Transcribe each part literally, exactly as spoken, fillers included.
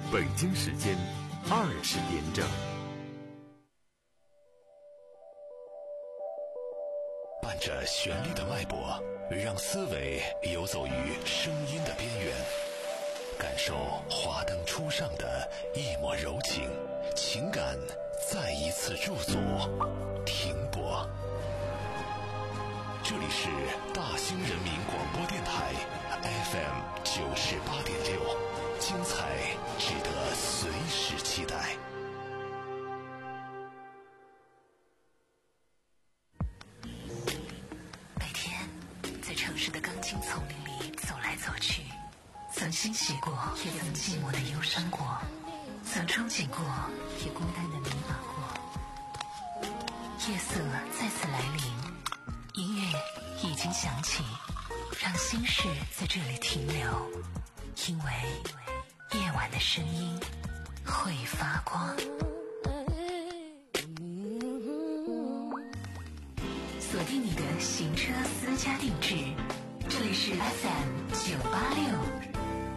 北京时间二十点整。 伴着旋律的脉搏，让思维游走于声音的边缘，感受华灯初上的一抹柔情，情感再一次驻足停泊。这里是大兴人民广播电台 F M 九十八点六，精彩值得随时期待。 每天在城市的钢筋丛林里走来走去，曾欣喜过，也曾寂寞的忧伤过，曾憧憬过，也孤单的迷茫过。夜色再次来临，音乐已经响起，让心事在这里停留，因为夜晚的声音会发光。锁定你的行车私家定制，这里是 F M 九八六。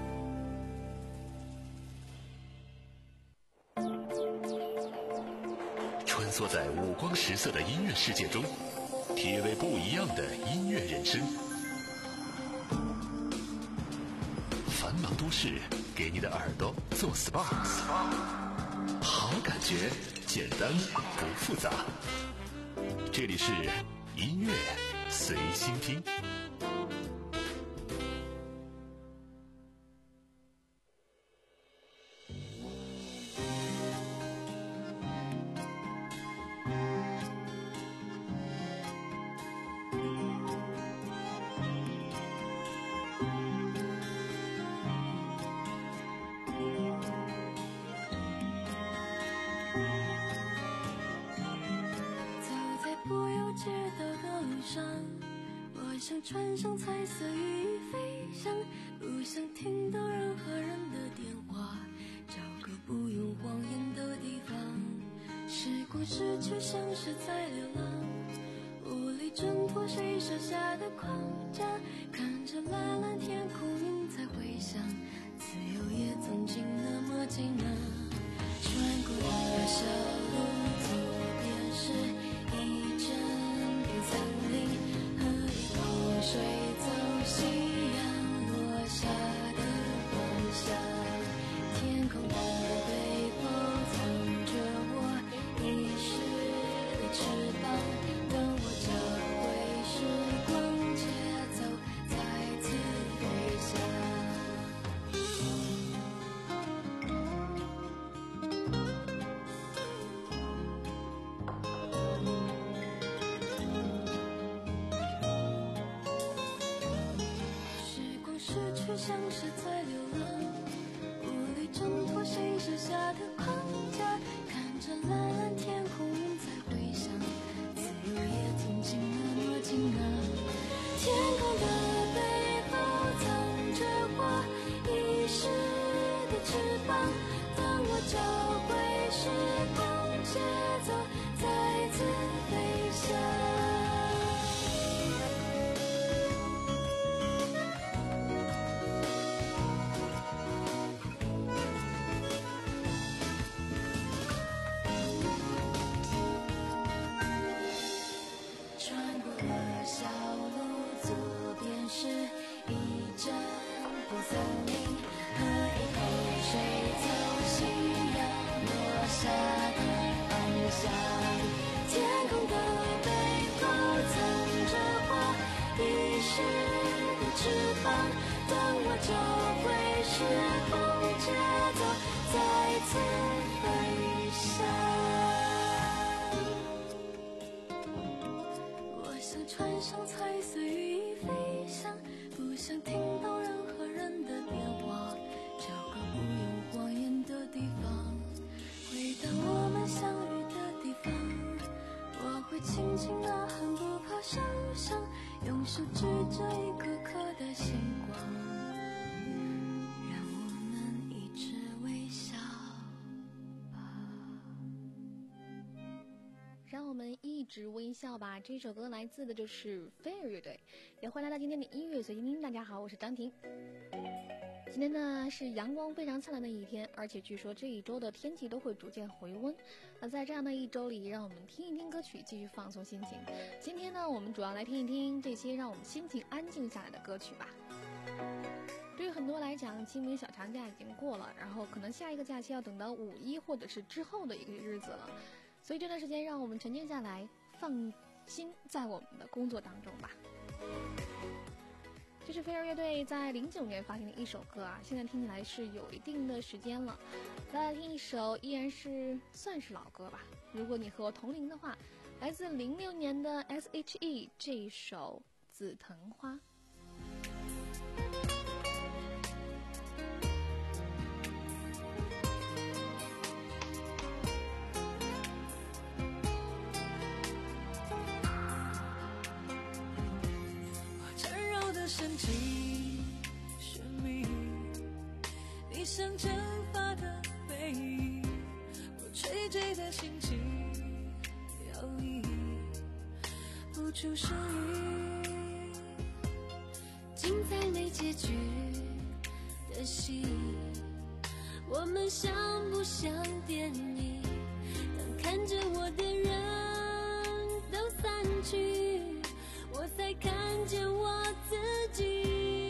穿梭在五光十色的音乐世界中，体味不一样的音乐人生。繁忙都市给你的耳朵做 S P A， 好感觉简单不复杂。这里是音乐随心听。 穿上彩色羽翼飞翔，不想听到任何人的电话，找个不用谎言的地方。时光逝去像是在流浪，无力挣脱谁设下的框架，看着蓝蓝天空云在回响，自由也曾经那么近啊。穿过的小路，左边是一阵片森林，水走夕阳落下的方向，天空的背后藏着我遗失的翅膀，等我找回时光节奏，再次飞翔。像是在流浪，无力挣脱谁设下的框架，看着蓝蓝天空云在回响，自由也曾经那么近啊。天空的背后藏着我遗失的翅膀，当我找回时光节奏，再次飞翔。天空的背后藏着我遗失的翅膀，当我找回时光节奏，再次飞翔。我想穿上彩色羽翼飞翔，不想听到任何人的电话，找个不用谎言的地方，回到我们相遇的地方，我会轻轻呐喊，不怕受伤，用手指着一颗颗的星光，让我们一直微笑吧。 让我们一直微笑吧。这首歌来自的就是飞儿乐队。也欢迎来到今天的音乐随心听。大家好，我是张婷。 今天呢是阳光非常灿烂的一天，而且据说这一周的天气都会逐渐回温。那在这样的一周里，让我们听一听歌曲，继续放松心情。今天呢，我们主要来听一听这些让我们心情安静下来的歌曲吧。对于很多来讲，清明小长假已经过了，然后可能下一个假期要等到五一或者是之后的一个日子了，所以这段时间让我们沉静下来，放心在我们的工作当中吧。这是飞儿乐队在零九年发行的一首歌啊，现在听起来是有一定的时间了。再来听一首依然是算是老歌吧，如果你和我同龄的话，来自零六年的 S H E 这一首《紫藤花》。 升起生命，你像蒸发的背影，我垂坠的心情摇曳不出声音。精彩没结局的戏，我们像不像电影？当看着我的人都散去，我才看见我自己。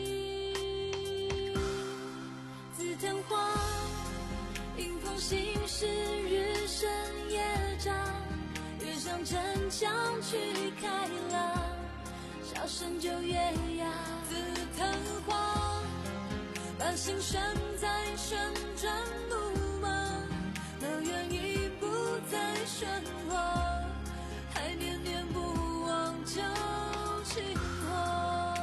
紫藤花迎风行驶，日升夜长，越向城墙去开朗，笑声就越哑。紫藤花把心拴在旋转木马，乐园已不再喧哗，还念念不忘旧情话。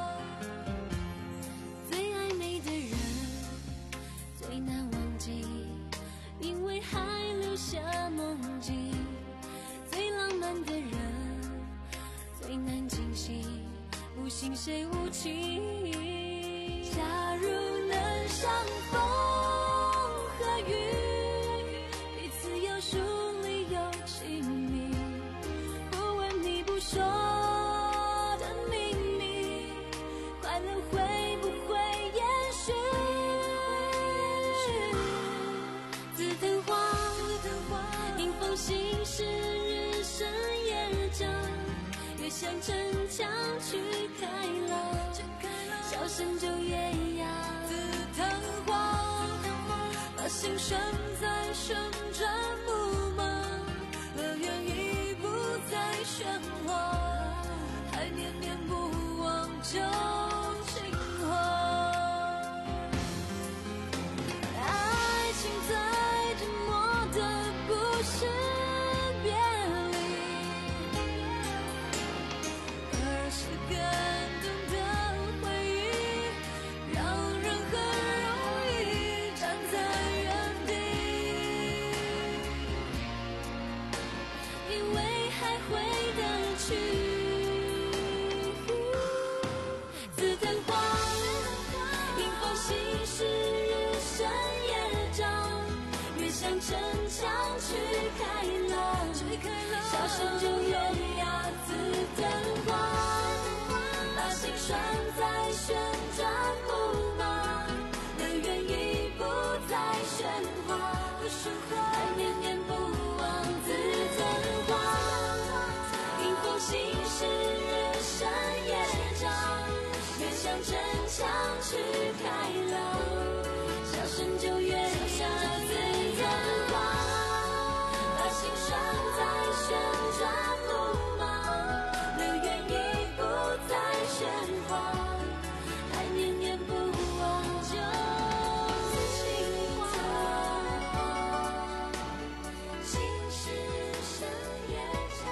最暧昧的人最难忘记，因为还留下梦境。最浪漫的人最难惊喜，不信谁无情。假如能相逢和雨，彼此有疏离有亲密，不问你不说的秘密，快乐会不会延续？紫藤花迎风行驶，日升夜长，越向城墙去开朗，笑声就越哑。紫藤花把心拴在旋转木马，乐园已不再喧哗，还念念不忘旧情话。爱情最折磨的不是别离，而是感动的回忆，让人很容易站在原地，因为还回得去。紫藤花迎风行驶，日升夜长，越向城墙去开朗，笑声就越哑。紫藤花把心拴在旋转木马，乐园已不再喧哗，还念念不忘。紫藤花迎风行驶，日升夜长，越向城墙去开朗，笑声就越哑。紫藤花把心拴在旋转木马，乐园已不再喧哗，还念念不忘旧情话。心事深夜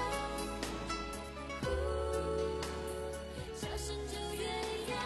长，笑声就越哑。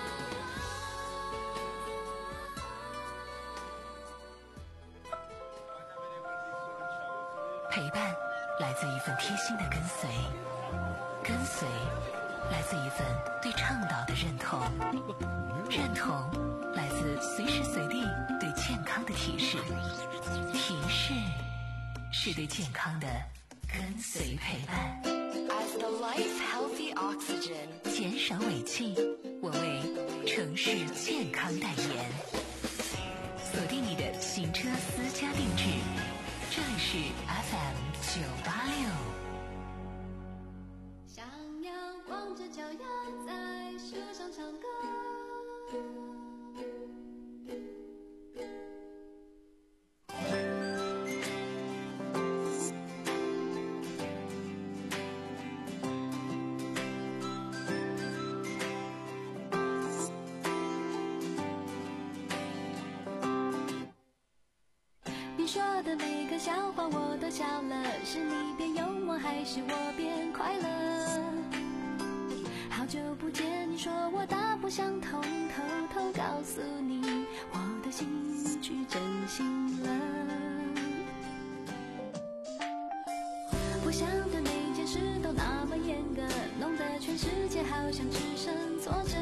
陪伴来自一份贴心的跟随，跟随来自一份对倡导的认同，认同来自随时随地对健康的提示，提示是对健康的跟随陪伴。 As the life healthy oxygen， 减少尾气，我为城市健康代言。 行车私家定制。这里是 F M 九八六。 小鸟光着脚丫在树上唱歌。你说的每个笑话我都笑了，是你变幽默还是我变快乐？好久不见，你说我大不相同，偷偷告诉你，我的心去真心了。我想的每件事都那么严格，弄得全世界好像只剩坐着。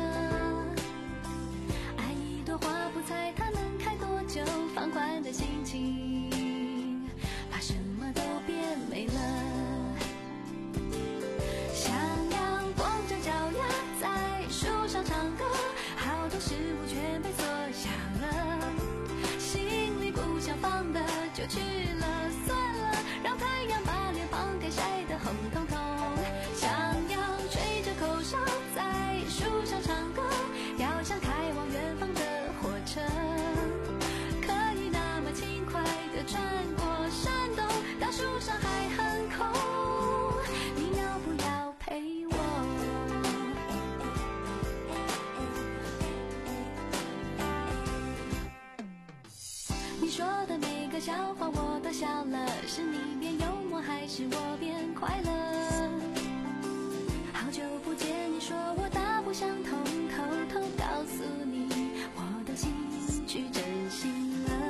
爱一朵花不猜它能开多久，放宽的心情把什么都变美了。像阳光着脚丫在树上唱歌，好多事物全被缩小了，心里不想放的就去了，算了，让太阳把脸庞给晒得红彤彤。像阳吹着口哨在树上唱歌，要像开往远方的火车，可以那么轻快地穿过山洞，大树上还很空，你要不要陪我？你说的每个笑话我都笑了，是你变幽默还是我变快乐？好久不见，你说我大不相同，偷偷告诉你，我都心去真心了。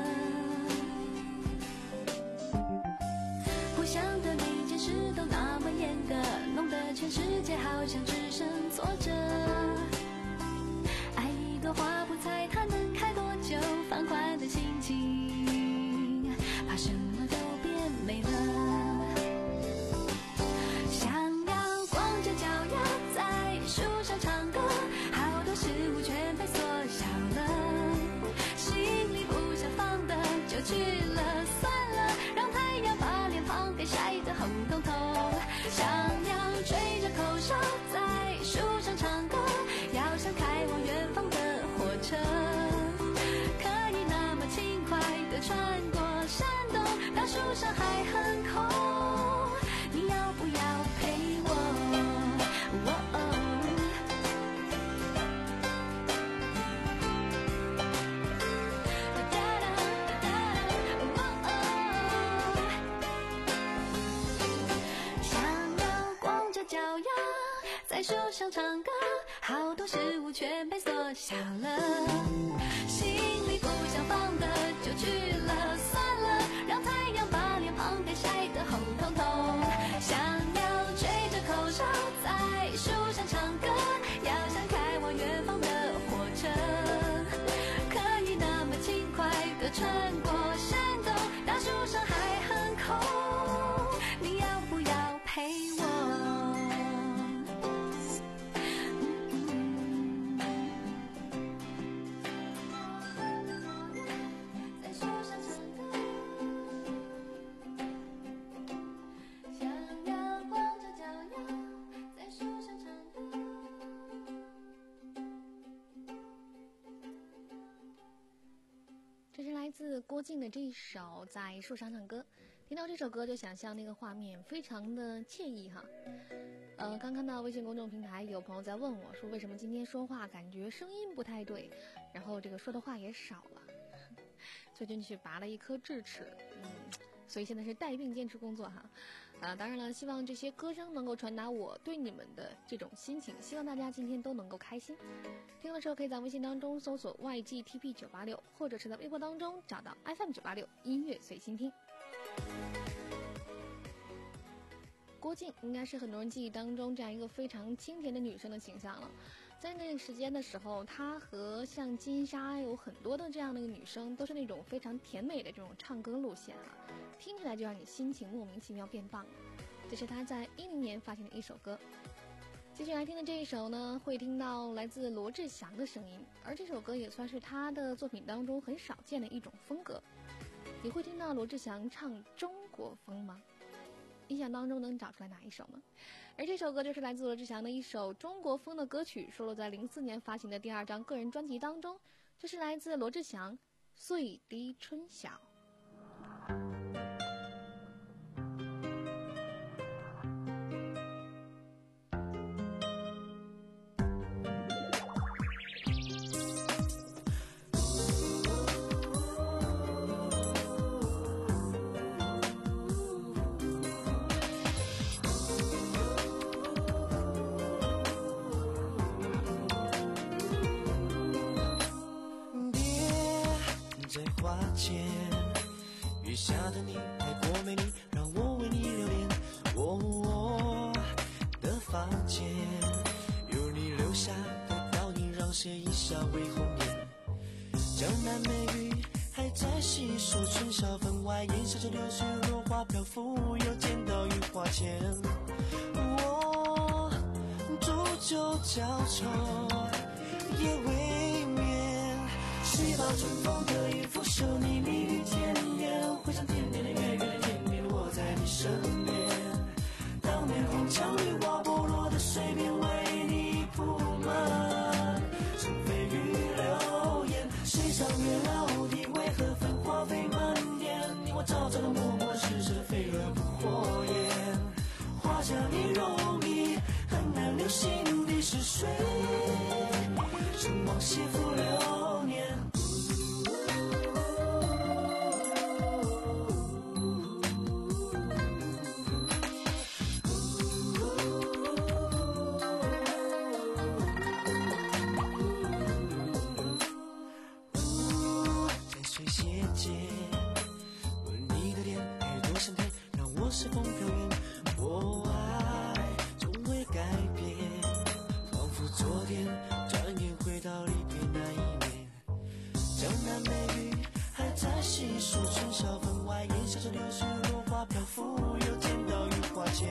我想的每件事都那么严格，弄得全世界好像只剩坐着。爱一朵花不猜它能开多久，放宽的心情把什么都变美了。像阳光着脚丫在树上唱歌，好多事物全被缩小了，心里不想放的就去了，算了，让太阳把脸庞给晒得红彤彤。像阳吹着口哨在树上唱歌，要像开往远方的火车，可以那么轻快地穿过山洞，大树上还很空，你要不要陪我？哦哦哒哒哒哒哦哦像阳光着脚丫在树上唱歌，好多事物全被缩小了，心里不想放的就去了，算了，让太阳把脸庞给晒得红彤彤。像鸟吹着口哨在树上唱歌，要像开往远方的火车，可以那么轻快地穿过山洞，大树上还很空，你要不要陪我？在树上唱歌，像阳光着脚丫在树上唱歌。 这是来自郭靖的这一首《在树上唱歌》，听到这首歌就想象那个画面非常的惬意哈。呃，刚看到微信公众平台有朋友在问我说，为什么今天说话感觉声音不太对，然后这个说的话也少了。最近去拔了一颗智齿，嗯，所以现在是带病坚持工作哈。啊，当然了，希望这些歌声能够传达我对你们的这种心情，希望大家今天都能够开心。听的时候可以在微信当中搜索 Y G T P 九八六，或者是在微博当中找到 F M 九八六音乐随心听。郭靖应该是很多人记忆当中这样一个非常清甜的女生的形象了。在那个时间的时候，她和像金莎有很多的这样的一个女生，都是那种非常甜美的这种唱歌路线啊，听起来就让你心情莫名其妙变棒了。这是她在一零年发行的一首歌。接下来听的这一首呢，会听到来自罗志祥的声音，而这首歌也算是他的作品当中很少见的一种风格。 你会听到罗志祥唱中国风吗？印象当中能找出来哪一首呢？而这首歌就是来自罗志祥的一首中国风的歌曲，收录在零四年发行的第二张个人专辑当中。这是来自罗志祥《岁低春晓》。 月下的你太过美丽，让我为你留恋。我我的房间有你留下的倒影，让写意香为红颜。江南美玉还在细数春晓分外，烟消着流水落花飘拂，又见到雨花前。我煮酒浇愁夜未眠，细抱春风得意拂袖，你蜜语甜言，回想甜甜的月月的天边，我在你身边。当年红墙绿瓦剥落的水边，为你铺满尘飞雨流言。谁赏月老的为何繁花飞满天？你我朝朝的默默痴痴的飞蛾扑火焰。画下你容易很难留心的是谁？趁往昔浮流年。是风飘远，我爱从未改变，仿佛昨天，转眼回到离别那一年。江南美玉还在细数春晓分外，烟消着流水落花飘拂，又见到雨花前。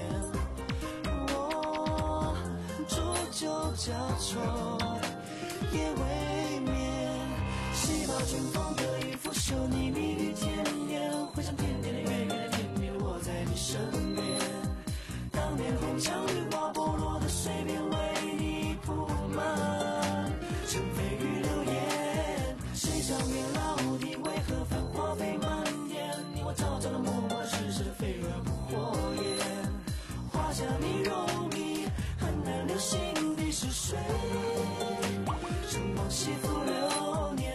我煮酒浇愁夜未眠，细抱春风得意拂袖，你蜜语甜言，回想甜甜的月月的天边，我在你身边。当年红墙绿瓦剥落的水边，为你铺满尘飞雨流言。谁赏月老的为何繁花飞满天？你我朝朝的默默痴痴的飞蛾扑火焰。画下你容易很难留心的是谁？趁往昔浮流年。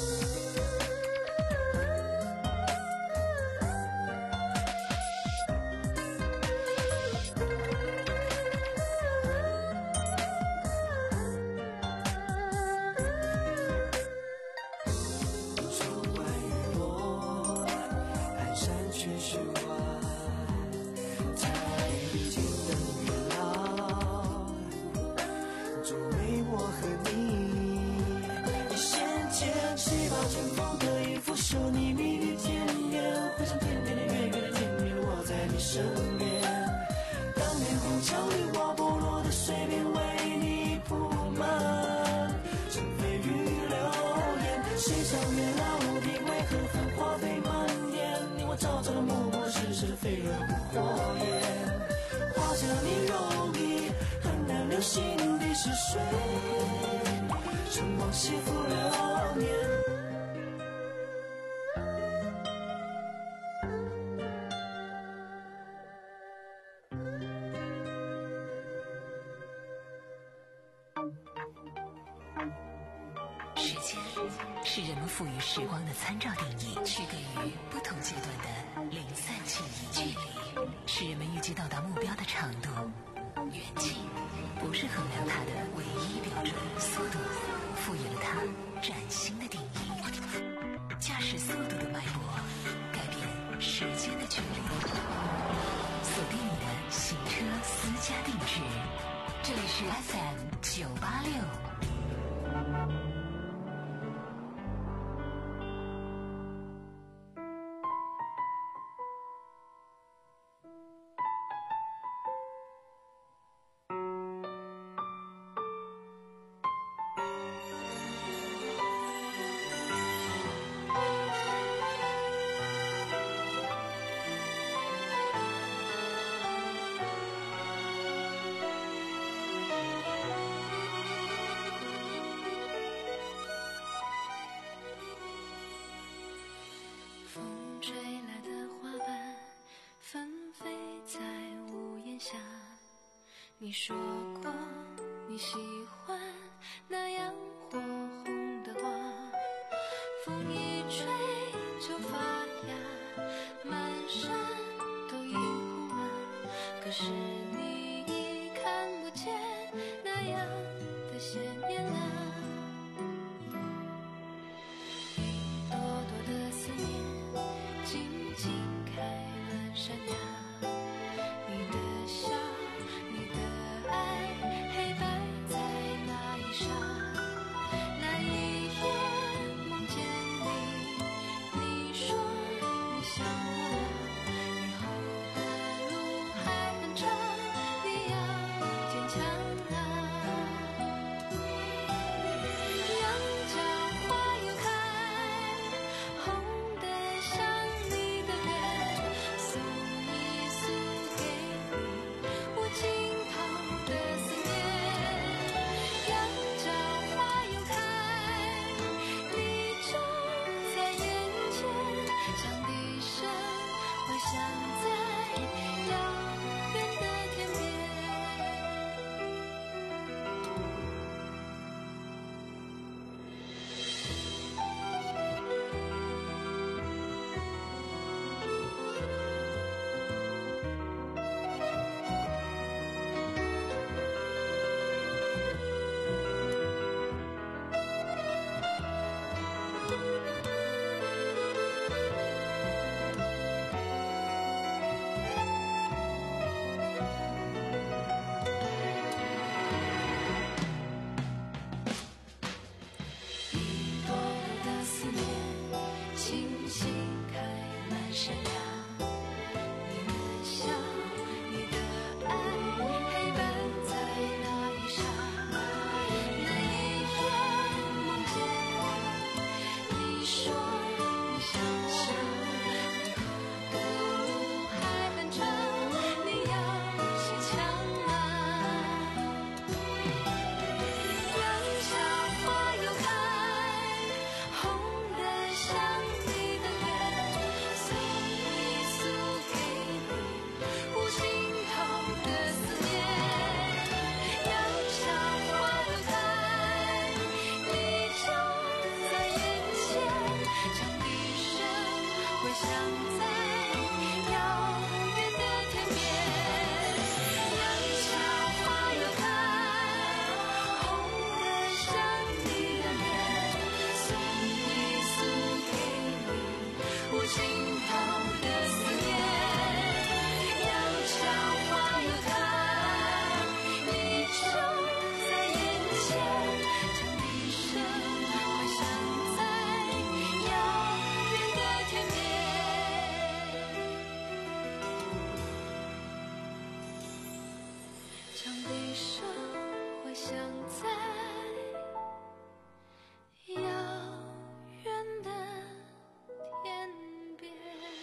你蜜语甜言，回想甜甜的月月的天边，我在你身边。当年红墙绿瓦剥落的水边，为你铺满尘飞雨流言。谁赏月老的为何繁花飞满天？你我朝朝的默默痴痴的飞蛾扑火焰。画下你容易很难留心的是谁？趁往昔浮流年。 时间是人们赋予时光的参照定义，区隔于不同阶段的零散记忆。距离是人们预计到达目标的长度，远近不是衡量它的唯一标准。速度赋予了它崭新的定义，驾驶速度的脉搏改变时间的距离。锁定你的行车私家定制，这里是 F M 九八六。 吹来的花瓣纷飞在屋檐下。你说过你喜欢那样火红的花，风一吹就发芽，满山都映红了。可是你已看不见那样的鲜艳了。一朵朵的思念静静开满山崖，你的笑你的爱黑白在那一刹，那一夜梦见你，你说你想我了，以后的路还很长，你要坚强啊。羊角花又开，红的像你的脸，送一束给你，无尽头的思念。羊角花又开，你就在眼前，像笛声回响在遥远的天边。一朵朵的思念轻轻开满山崖，你的笑你的爱黑白在那一刹，那一夜梦见你，你说你想我，以后的路还很长，你要坚强啊。羊角花又开，红的像你的脸，送一束给你，无尽头的思念。羊角花又开，你就在眼前，像笛声回响在遥远的天边。羊角花又开，红的像你的脸，送一束给你，无尽头的思念。羊角花又开，你就在眼前，像笛声回响在遥远的天边，像笛声回响在遥远的天边。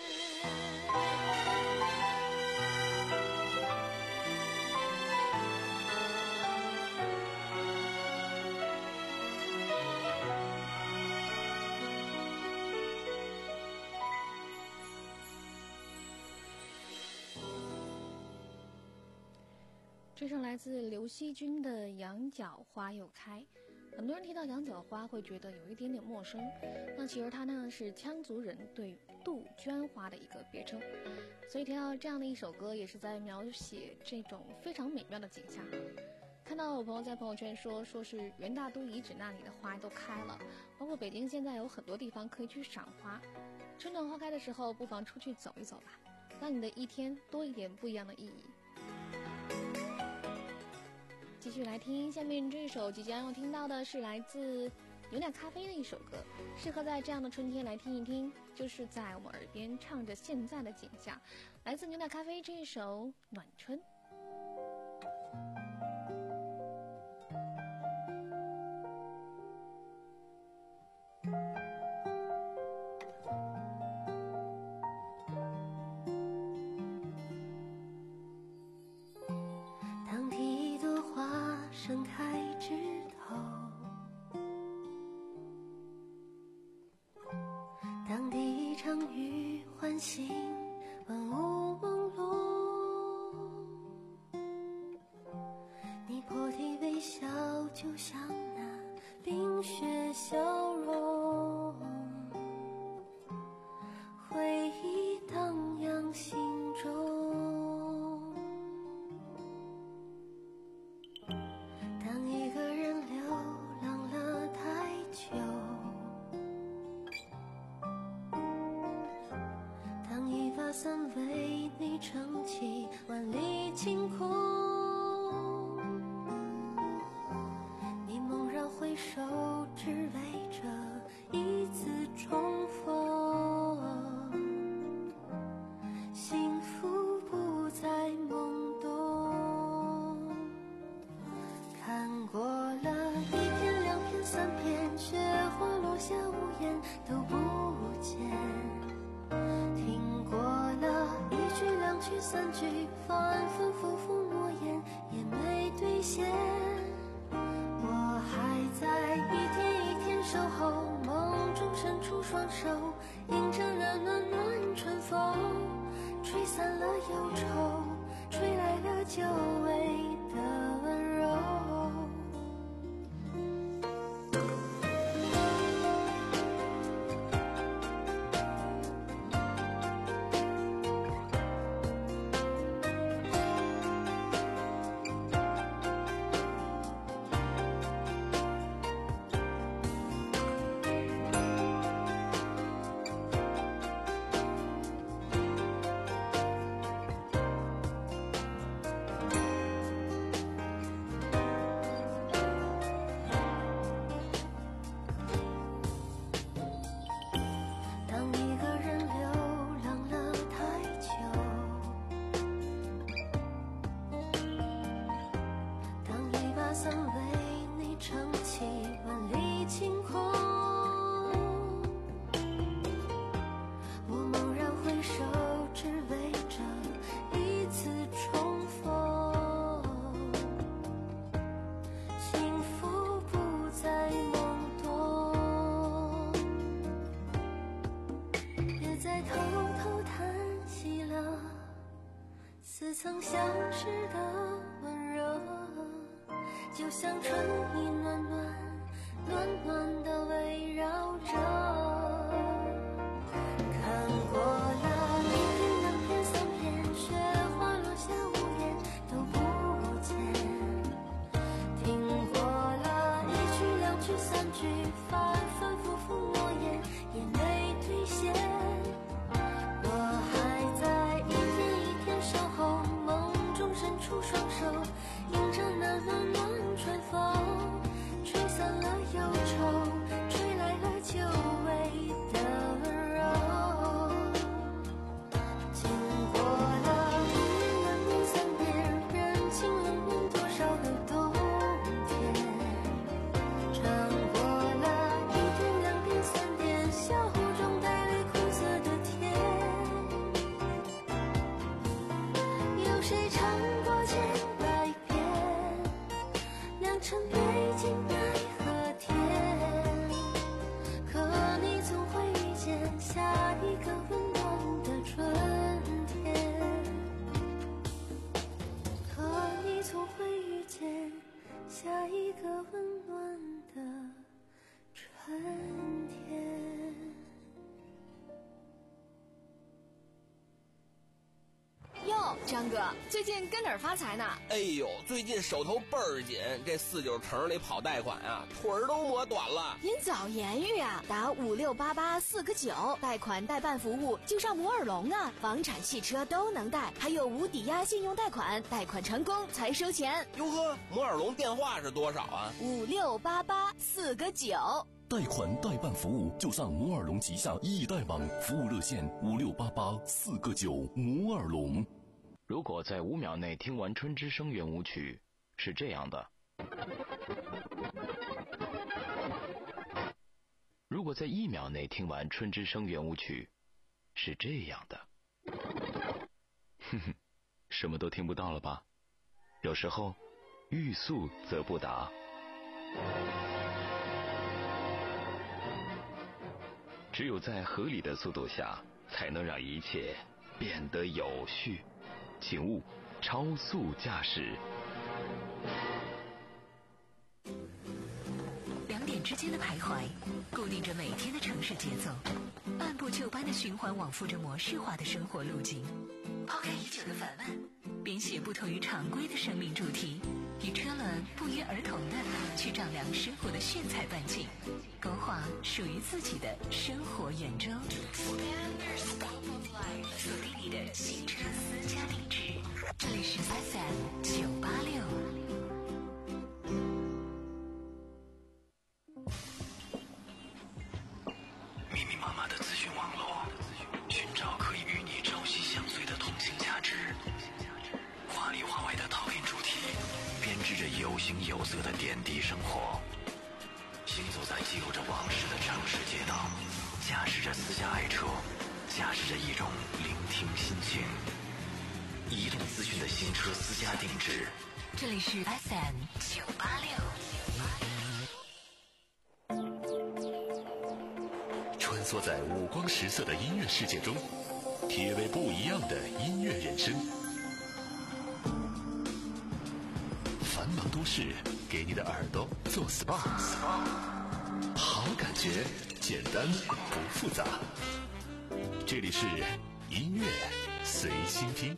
这首来自刘惜君的《羊角花又开》。很多人提到羊角花会觉得有一点点陌生，那其实它呢是羌族人对杜鹃花的一个别称，所以提到这样的一首歌也是在描写这种非常美妙的景象。看到有朋友在朋友圈说说是元大都遗址那里的花都开了，包括北京现在有很多地方可以去赏花。春暖花开的时候不妨出去走一走吧，让你的一天多一点不一样的意义。继续来听下面这首即将要听到的是来自牛奶咖啡的一首歌，适合在这样的春天来听一听，就是在我们耳边唱着现在的景象。来自牛奶咖啡这一首《暖春》。 当第一朵花盛开枝头，当第一场雨唤醒万物朦胧，你破涕微笑，就像那冰雪消融，回忆荡漾心中。当一个人流浪了太久，当一把伞为你撑起万里晴空，你猛然回首，只为这一次重逢。幸福不再懵懂，看过了一片两片三片，雪花落下无言都不见，听过了一句两句三句，反反复复诺言也没兑现。我还在一天一天守候，梦中伸出双手，迎着那暖暖春风，吹散了忧愁，吹来了久违的温柔。当一个人流浪了太久，当一把伞为你撑起万里晴空，我猛然回首，只为这一次重逢。幸福不再懵懂，别再偷偷叹息了似曾相识的温柔，就像春意暖暖暖暖的围绕着。看过了一片两片三片，雪花落下无言都不见，听过了一句两句三句，反反复复诺言也没兑现。我还在一天一天守候，梦中伸出双手，迎着那暖暖春风，吹散了忧愁，吹来了久违的温柔。经过了一年两年三年，人情冷暖多少个冬天，尝过了一天两天三天，笑中带泪苦涩的甜。有谁尝过千百遍良辰美景奈何天，可你总会遇见下一个温暖的春天，可你总会遇见下一个温暖的春天。 哟，张哥，最近跟哪儿发财呢？ 哎呦，最近手头倍儿紧，这四九城里跑贷款啊，腿儿都磨短了。 您早言语啊，打五六八八四个九，贷款代办服务就上摩尔龙啊，房产、汽车都能贷，还有无抵押信用贷款，贷款成功才收钱。 哟呵，摩尔龙电话是多少啊？ 五六八八四个九。 贷款代办服务就上摩尔龙旗下易贷网，服务热线五六八八四个九。摩尔龙。 如果在五秒内听完春之声圆舞曲，是这样的；如果在一秒内听完春之声圆舞曲，是这样的。哼哼，什么都听不到了吧？有时候，欲速则不达。只有在合理的速度下， 才能让一切变得有序。请勿超速驾驶。 两点之间的徘徊，固定着每天的城市节奏，按部就班的循环往复着模式化的生活路径。抛开已久的烦闷，编写不同于常规的生命主题，与车轮不约而同的去丈量生活的炫彩半径，勾画属于自己的生活圆周。锁定你的新车私家定制，这里是 F M 九八六。 密密麻麻的资讯网络，寻找可以与你朝夕相随的同性价值。华里华外的讨厌主题，编织着有形有色的点滴生活。行走在记录着往事的城市街道，驾驶着私家爱车，驾驶着一种聆听心情。移动资讯的新车私家定制， 这里是 F M 九八六。 穿梭在五光十色的音乐世界中，体味不一样的音乐人生。繁忙都市，给你的耳朵做 S P A， 好感觉，简单不复杂。这里是音乐随心听。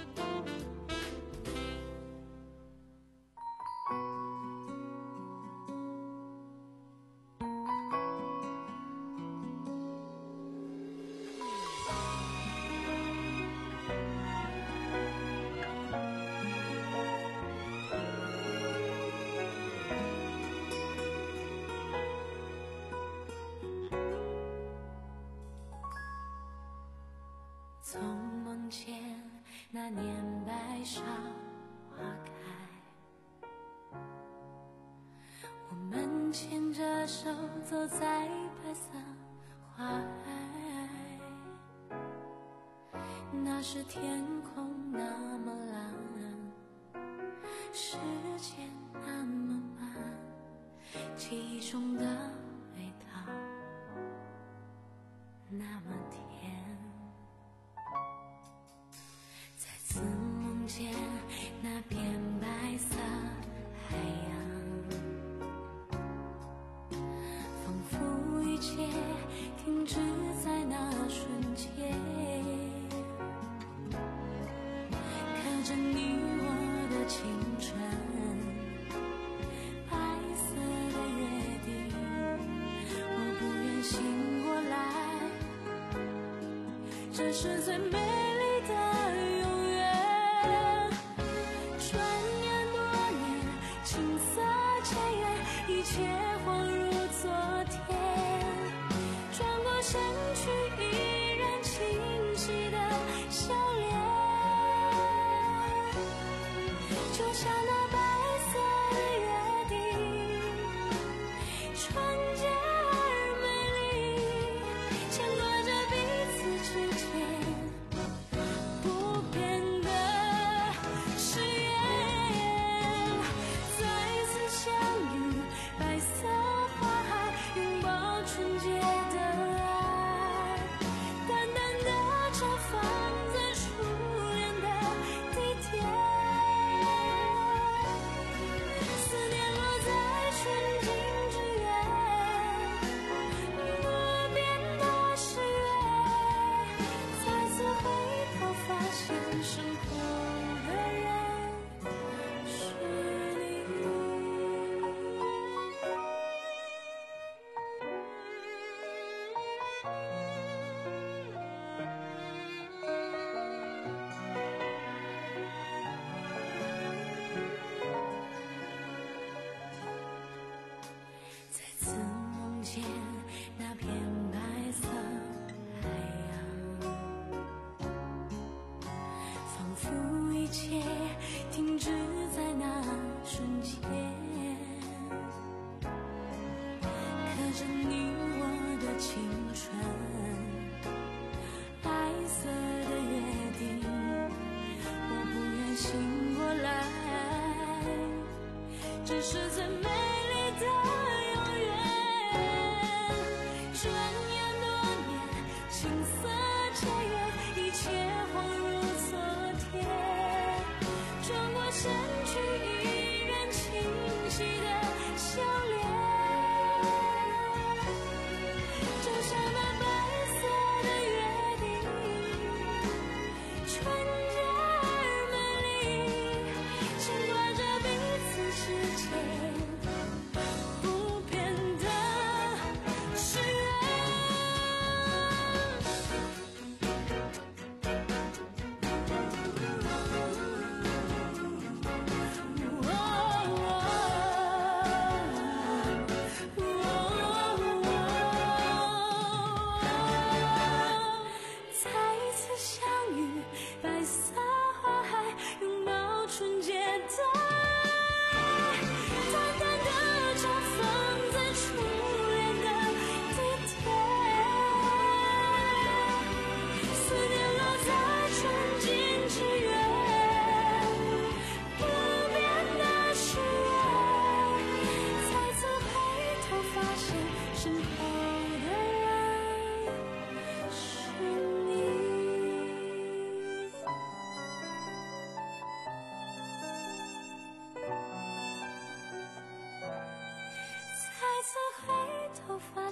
从梦见那年白芍花开，我们牵着手走在白色花海，那时天空那么蓝，时间那么慢，记忆中的味道那么甜。再次梦见那片白色海洋，仿佛一切停止在那瞬间，看着你我的青春，白色的约定，我不愿醒过来，这是最美丽的永远。转眼多年，青涩渐远，一切恍如昨天，转过身去依然清晰的笑脸，就像那白色的约定，纯洁而美丽，牵挂着彼此之间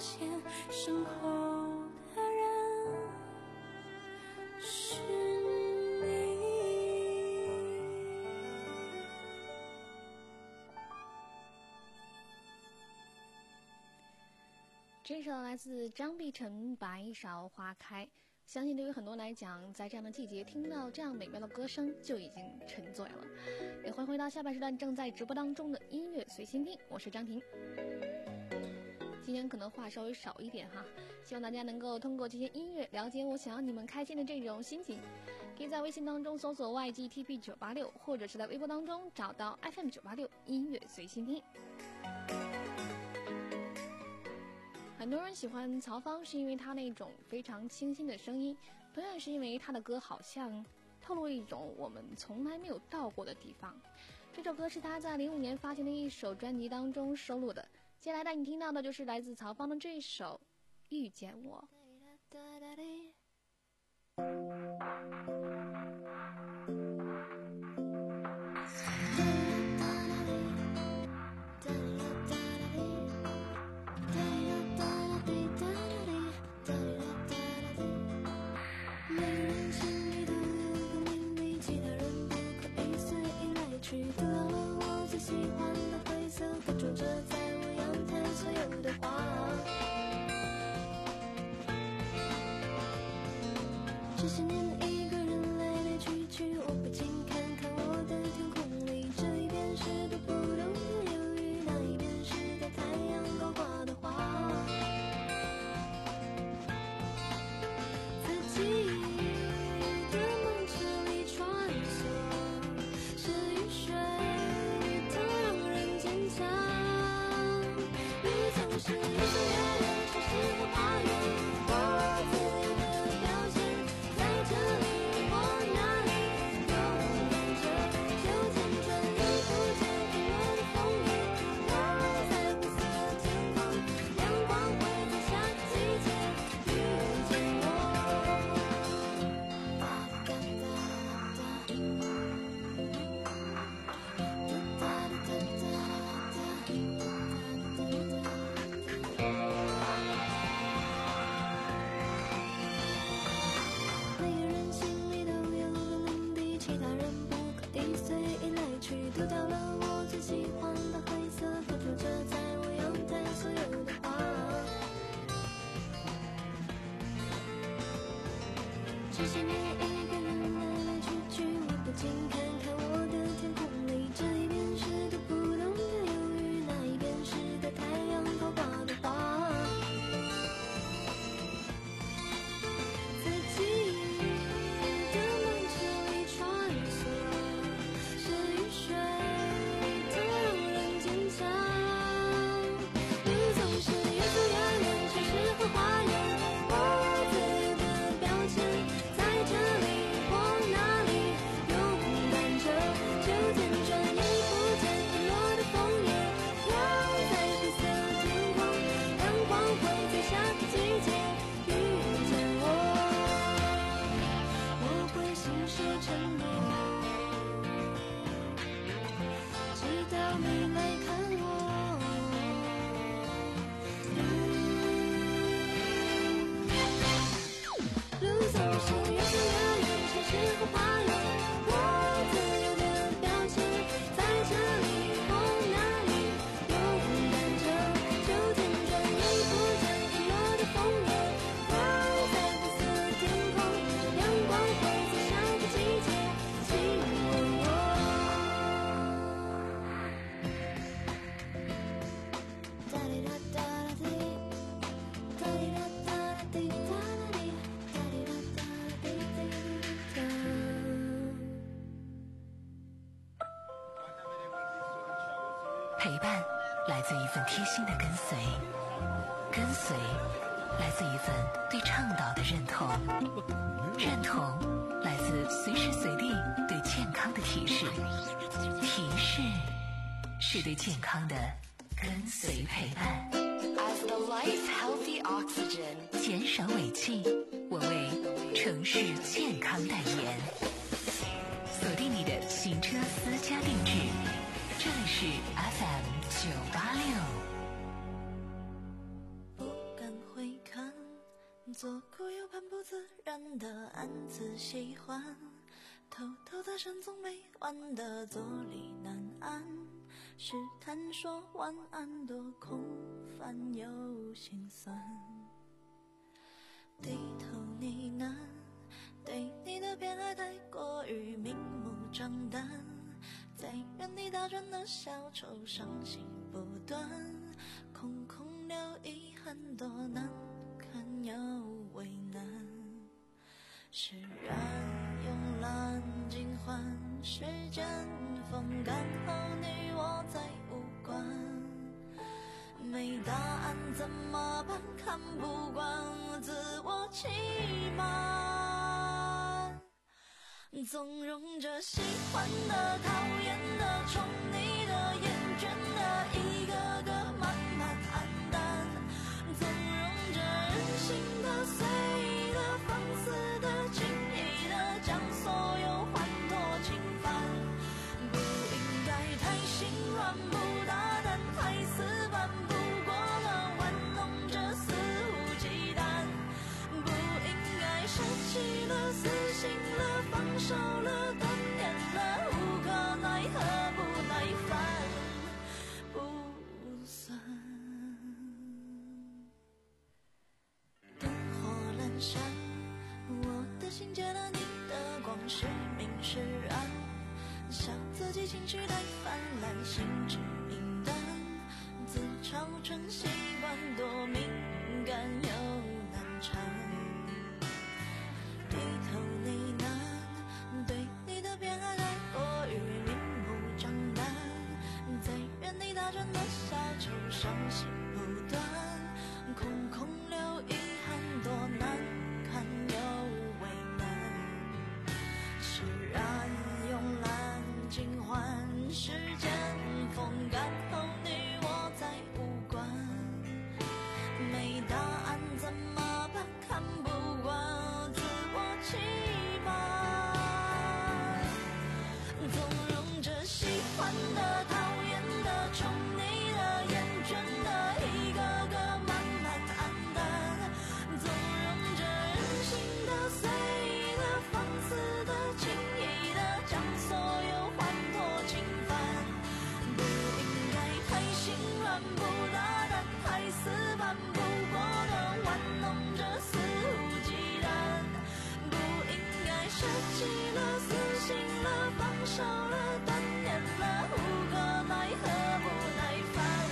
现身后的人是你。 这首来自张碧晨《白芍花开》，相信对于很多人来讲，在这样的季节听到这样美妙的歌声就已经沉醉了。也欢迎回到下半时段正在直播当中的音乐随心听，我是张婷。今天可能话稍微少一点哈，希望大家能够通过这些音乐了解我想要你们开心的这种心情。可以在微信当中搜索 Y G T P 九八六，或者是在微博当中找到 F M 九八六音乐随心听。很多人喜欢曹芳，是因为他那种非常清新的声音，同样是因为他的歌好像透露一种我们从来没有到过的地方。这首歌是他在零五年发行的一首专辑当中收录的。接下来带你听到的就是来自曹芳的这一首《遇见我》。 读到了我最喜欢的灰色，附着着在我阳台所有的花。这些年一个人来来去去，我不禁看看我的天空里，这一边是朵不懂的忧郁，那一边是带太阳高挂的花。在记忆的梦车里穿梭，是雨水的让人坚强，路总是越走越远，城市和花园，我自由的表现，在这里或那里，勇敢着就见证一不见日落的风雨，飘在灰色天空，阳光会在下个季节遇见我。每个人心里都有个目的，其他人不可以随意来去。丢掉了我最喜欢的灰色，附着着在我阳台所有的花。这些年一个人来来去去，我不禁看看我的天空里，这一边是朵不懂的忧郁，那一边是带太阳高挂的花。在记忆的梦车里穿梭，是雨水的让人坚强，路总是越走越远，城市和花园，我自由的表现，在这里或那里，勇敢着就见证一不见日落的风雨，飘在灰色天空，阳光会在下个季节遇见我，我会信守承诺，直到你来看我。路总是越走越远，城市和花园，我自由的表现，在这里或那里，勇敢着就见证一不见日落的风雨，飘在灰色天空，阳光会在下个季节亲吻我。哒哩哒哒啦滴，哒哩哒哒啦滴哒啦滴，哒哩哒哒啦滴滴哒。 陪伴来自一份贴心的跟随，跟随来自一份对倡导的认同，认同来自随时随地对健康的提示，提示是对健康的跟随陪伴。 As the life healthy oxygen， 减少尾气，我为城市健康代言。锁定你的行车私家定制，这里是 F M 九八六。 不敢做苦又很不自然的暗自喜欢，偷偷在深总没完的坐立难安，试探说晚安多空泛又心酸，低头呢喃，对你的偏爱太过于明目张胆，在原地打转的小丑伤心不断，空空留遗憾多难看又为难，释然慵懒尽欢，时间风干后你我再无关，没答案怎么办？看不惯自我欺瞒，纵容着喜欢的、讨厌的、宠你的、厌倦的，一个个慢慢黯淡，纵容着任性的、随意的、放肆的、轻易的，将所有欢脱侵犯，不应该太心软，不大胆，太死板，不过了玩弄着肆无忌惮，不应该舍弃了、死心了、放手了、断念了，无可奈何不耐烦不算。灯火阑珊，我的心借了你的光，是明是暗，笑自己情绪太泛滥，心智敏感，自嘲成习惯，多敏感又难缠，低头呢喃，对你的偏爱太过于明目张胆，在原地打转的小丑伤心不断，空空留遗憾多难看又为难，释然慵懒尽欢，时间风干后你我再无关，没答案怎么办？看不惯自我欺瞒，纵容着喜欢的、讨厌的、宠你的、厌倦的，一个个慢慢黯淡，纵容着任性的、随意的、放肆的、轻易的，将所有欢脱侵犯，不应该太心软，不大胆，太死板，不过了玩弄着肆无忌惮，不应该舍弃了、死心了、放手了、断念了，无可奈何不耐烦。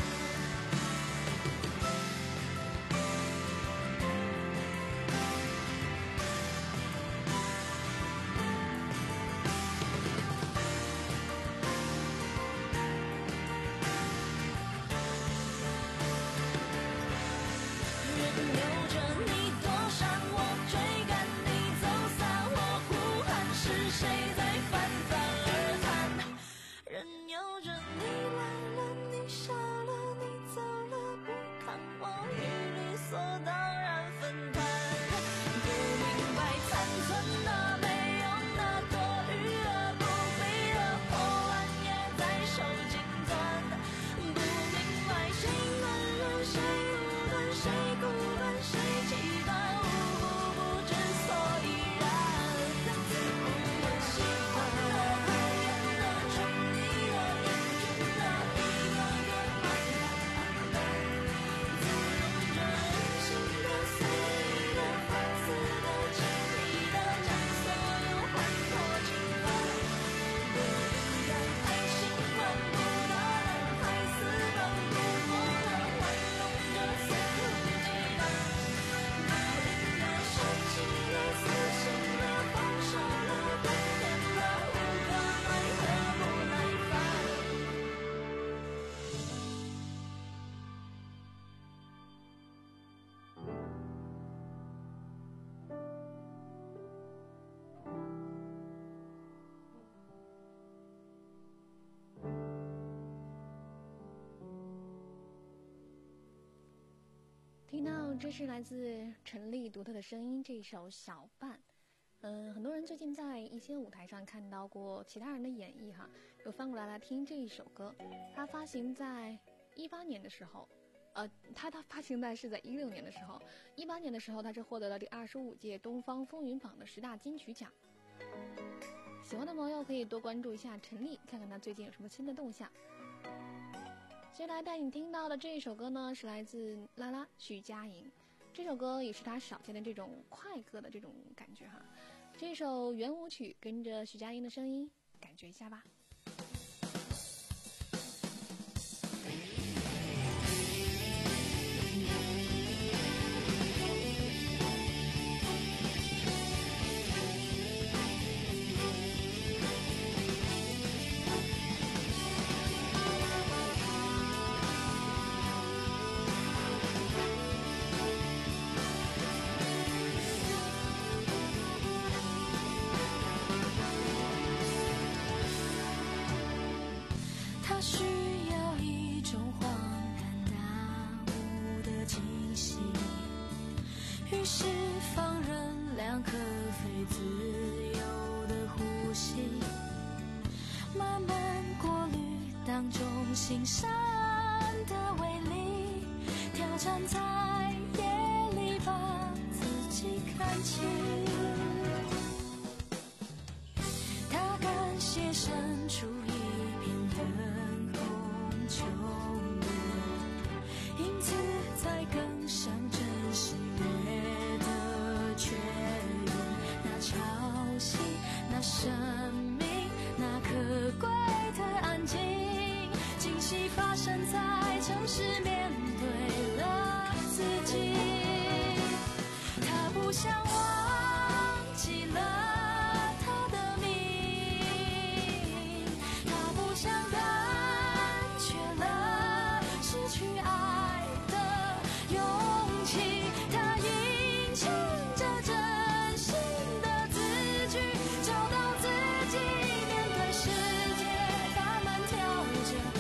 任由着你躲闪，我追赶你走散，我呼喊，是谁在泛泛而谈？任由着你来了，你笑了，你走了，不看我与理所当然分开，不明白残存的、没用的、多余的、不必的破烂也在手紧攥，不明白谁暖了，谁无端，谁孤单，谁期待，无不不知所以然，我喜欢的、讨厌的、宠你的、厌倦的，一个个慢慢黯淡，纵容着任性的、随意的、放肆的、轻易的，将所有欢脱侵犯，不应该太心软，不大胆，太死板，不过了玩弄着肆无忌惮，不应该舍弃了、死心了、放手了、断念了，无可奈何不耐烦。 听到这是来自陈粒独特的声音，这一首《小伴》。嗯，很多人最近在一些舞台上看到过其他人的演绎哈，有翻过来来听这一首歌。它发行在一八年的时候， 呃，他他发行在是在一六年的时候，一八年的时候他是获得了第二十五届东方风云榜的十大金曲奖。喜欢的朋友可以多关注一下陈粒，看看他最近有什么新的动向。接下来带你听到的这一首歌呢，是来自拉拉徐佳莹，这首歌也是他少见的这种快歌的这种感觉哈。这首圆舞曲，跟着徐佳莹的声音感觉一下吧。 心山的威力，挑战在夜里把自己看清。他感谢伸出一片灯红秋月，因此才更想珍惜月的缺点。那潮汐，那生命，那可贵的安静，惊喜发生在城市，面对了自己。他不想忘记了他的名，他不想胆怯了失去爱的勇气。他吟唱着真心的字句，找到自己，面对世界，他们跳着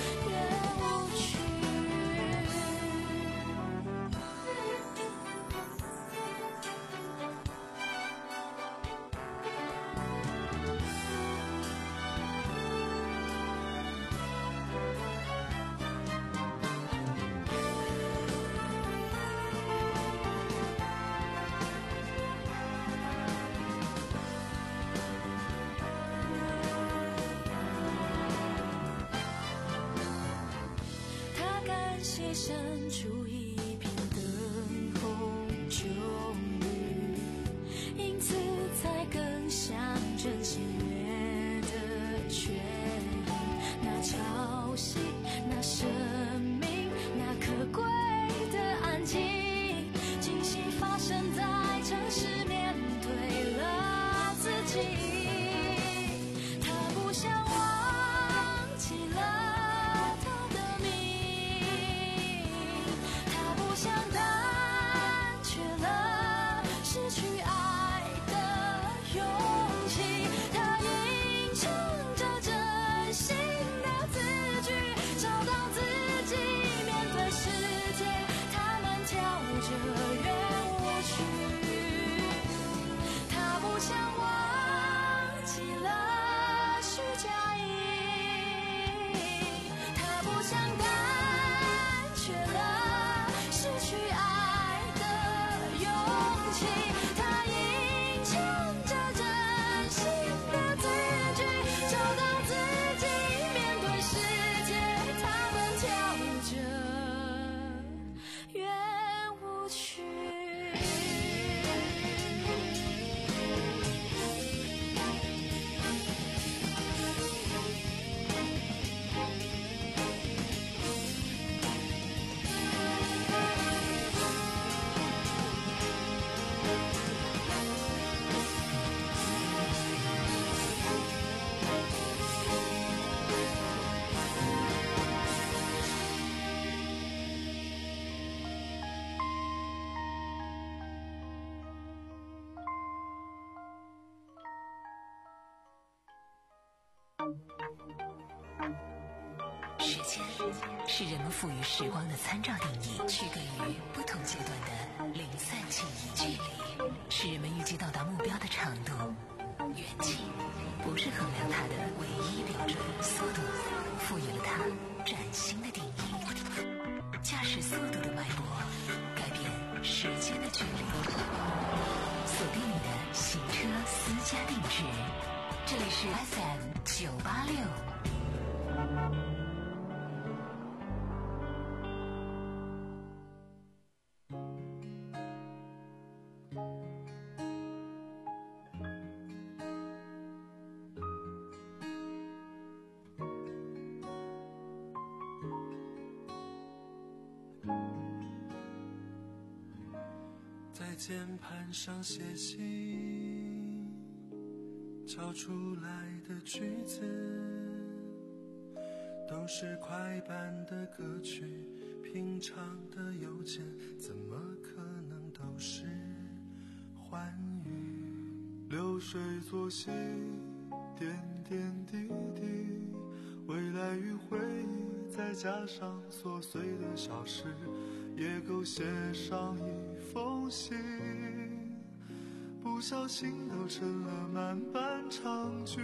伸出一片灯红酒绿，因此才更想珍惜月的缺点。那潮汐，那生命，那可贵的安静，惊喜发生在城市，面对了自己。他不想忘记了想胆怯了失去爱的勇气。他吟唱着真心的字句，找到自己，面对世界，他们跳着圆舞曲。他不想忘记了徐佳莹，他不想胆怯了失去爱的勇气。他吟唱着真心的字句，找到自己，面对世界，他们跳着圆舞曲。 时间是人们赋予时光的参照定义，区隔于不同阶段的零散记忆。距离是人们预计到达目标的长度，远近不是衡量它的唯一标准，速度赋予了它崭新的定义。 驾驶速度的脉搏，改变时间的距离。锁定你的行车私家定制，这里是 F M 九八六。 在键盘上写信，敲出来的句子都是快板的歌曲，平常的邮件怎么可能都是欢愉？流水作息，点点滴滴，未来与回忆，再加上琐碎的小事，也够写上一封信，不小心都成了满版长句。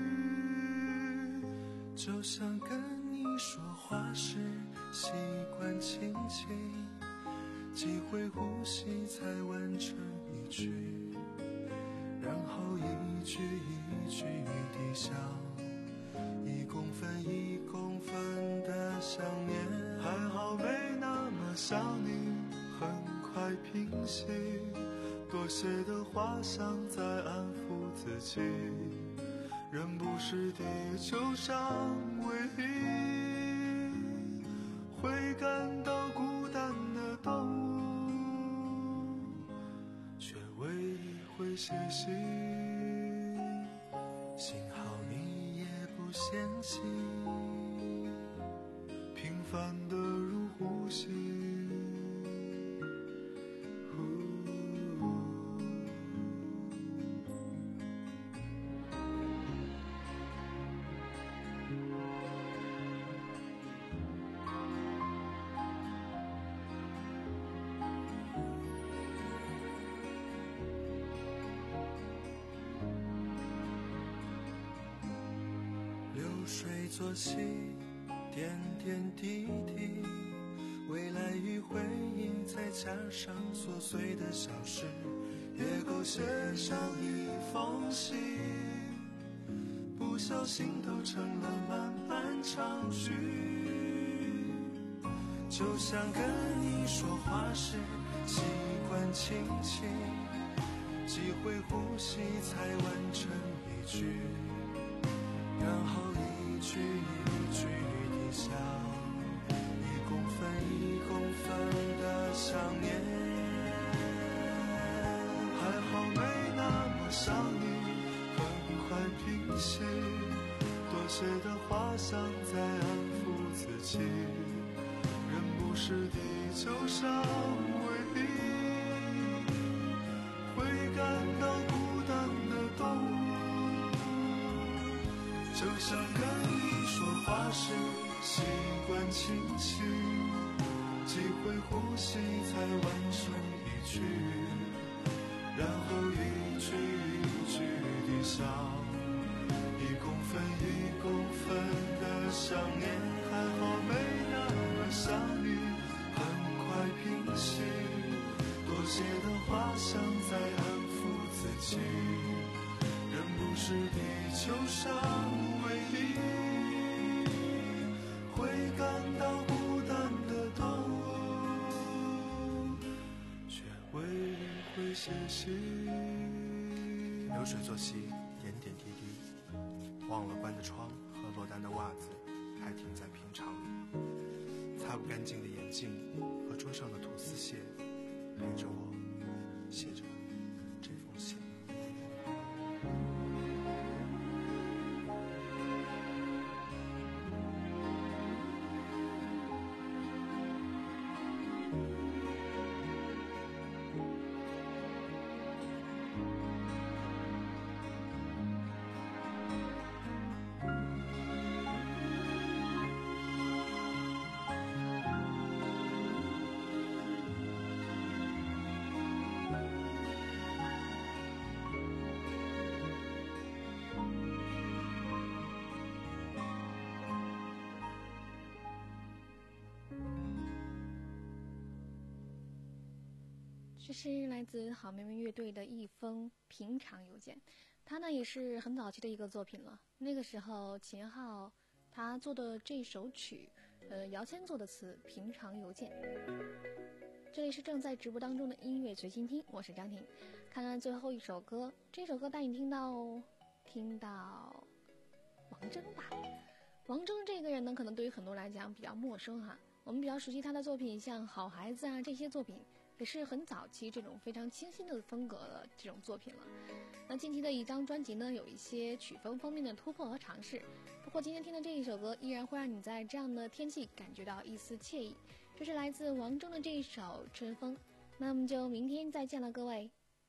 就像跟你说话时习惯轻轻，几回呼吸才完成一句，然后一句一句地想，一公分一公分的想念，还好没那么想你，很快平息，多写的话像在安抚自己，人不是地球上唯一会感到孤单的动物，却唯一会写信。幸好你也不嫌弃，平凡的如呼吸。流水作息，点点滴滴，未来与回忆，再加上琐碎的小事，也够写上一封信，不小心都成了满版长句。就像跟你说话时习惯轻轻，几回呼吸才完成一句，然后一句一句地想，一公分一公分的想念，还好没那么想你，很快平息，多写的话像在安抚自己，人不是地球上唯一会感到孤单的动物，就像跟你说话时习惯轻轻，几回呼吸才完成一句，然后一句一句地想，一公分一公分的想念，还好没那么想你，很快平息，多写的话像在安抚自己，人不是地球上唯一会感到孤单的动物，却唯一会写信。流水作息，点点滴滴，忘了关的窗和落单的袜子还停在平常里，擦不干净的眼镜和桌上的吐司屑陪着我写着这封信。 这是来自好妹妹乐队的一封平常邮件，它呢也是很早期的一个作品了。那个时候秦昊他做的这首曲，呃，姚谦做的词《平常邮件》。这里是正在直播当中的音乐随心听，我是张婷。看看最后一首歌，这首歌带你听到听到王铮吧。王铮这个人呢，可能对于很多来讲比较陌生哈。我们比较熟悉他的作品，像《好孩子》啊这些作品，也是很早期这种非常清新的风格的这种作品了。那近期的一张专辑呢，有一些曲风方面的突破和尝试。不过今天听的这一首歌，依然会让你在这样的天气感觉到一丝惬意。这是来自王铮的这一首《春风》。那我们就明天再见了，各位。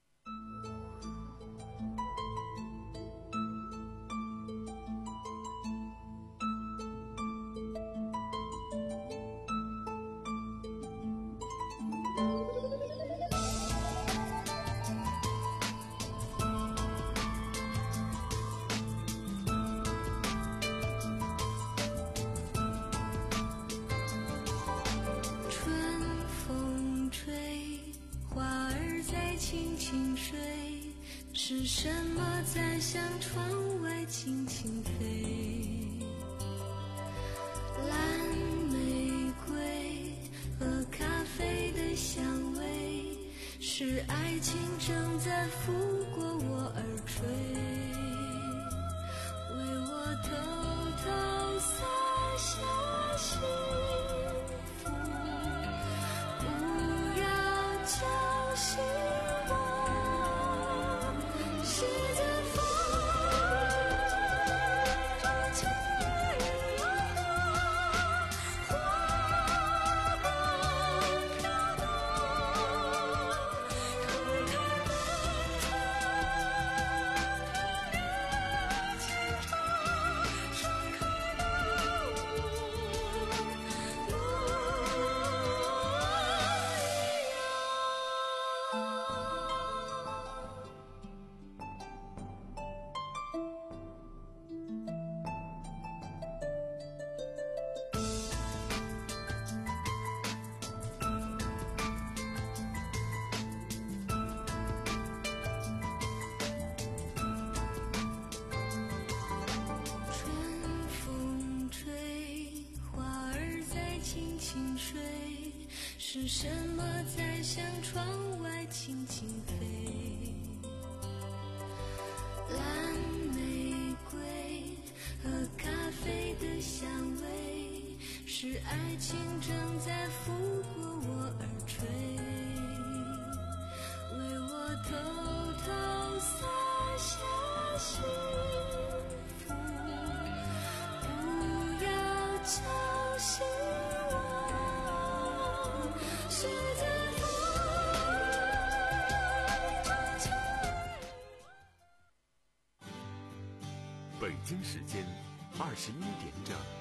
是什么在向窗外轻轻飞？蓝玫瑰和咖啡的香味，是爱情正在拂过我耳垂，为我偷偷洒下幸福，不要叫醒我。是在风中轻摇晃，花瓣飘动，推开门窗，轻唱，盛开的我，是什么在向窗外轻轻飞？蓝玫瑰和咖啡的香味，是爱情正在拂过我耳垂，为我偷偷洒下幸福，不要叫醒我。 北京时间二十一点整。